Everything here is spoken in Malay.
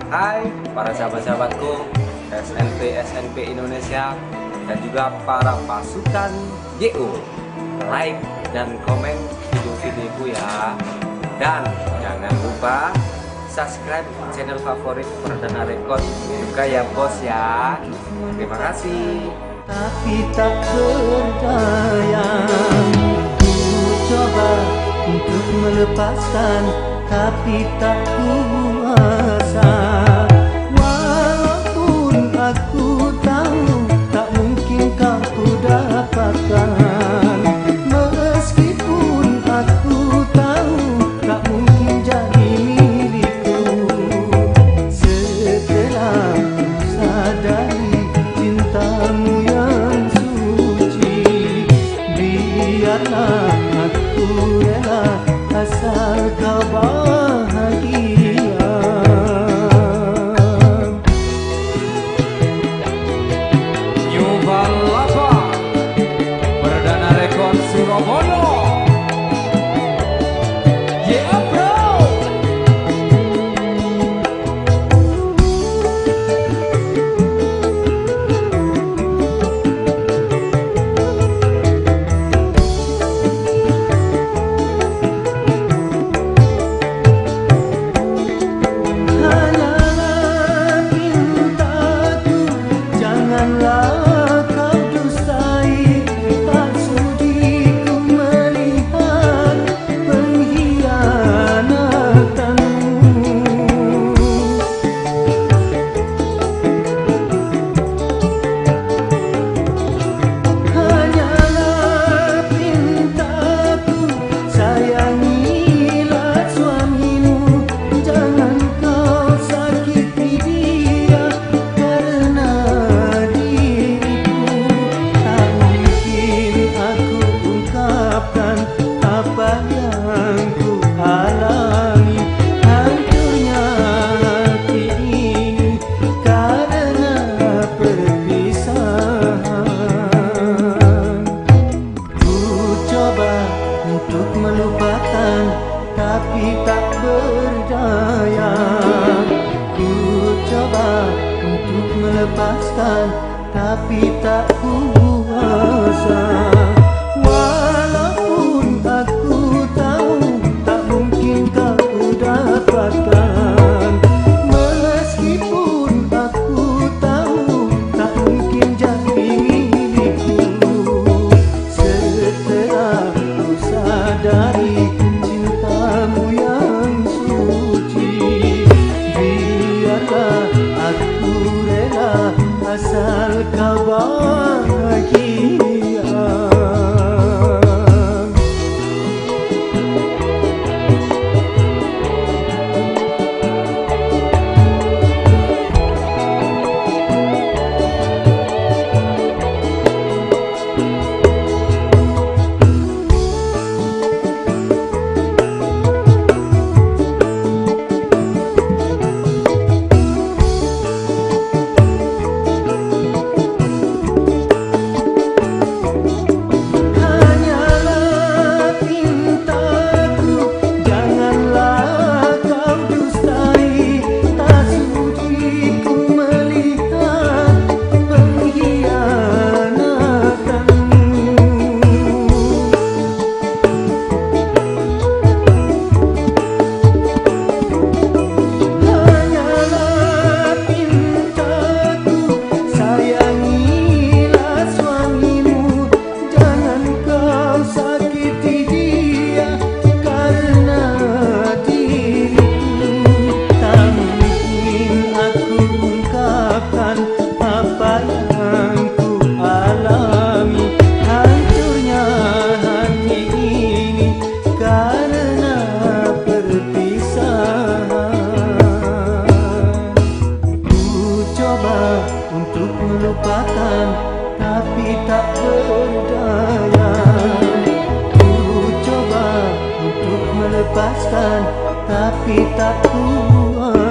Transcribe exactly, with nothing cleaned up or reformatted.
Hai para sahabat-sahabatku S N P S N P Indonesia dan juga para pasukan J O, like dan komen video-videoku ya, dan jangan lupa subscribe channel favorit Perdana Record juga ya bos ya. Terima kasih. Tapi tak berdaya, ku coba untuk melepaskan, tapi tak kuasa. Walaupun aku tahu tak mungkin kau ku dapatkan, meskipun aku tahu tak mungkin jadi milikku. Setelah ku sadari cintamu yang suci, biarlah aku rela asal kau bahagia. Yuval Lava Perdana Record Surabaya. Yeah bro. Untuk melupakan tapi tak berdaya, ku coba untuk melepaskan tapi tak kuasa. Walaupun aku tahu tak mungkin kau ku dapatkan, meskipun aku tahu tak mungkin jadi milikku. Setelah dari cintamu yang suci, biarlah aku rela asal kau bahagia. Untuk melupakan tapi tak berdaya, ku coba untuk melepaskan tapi tak kuat.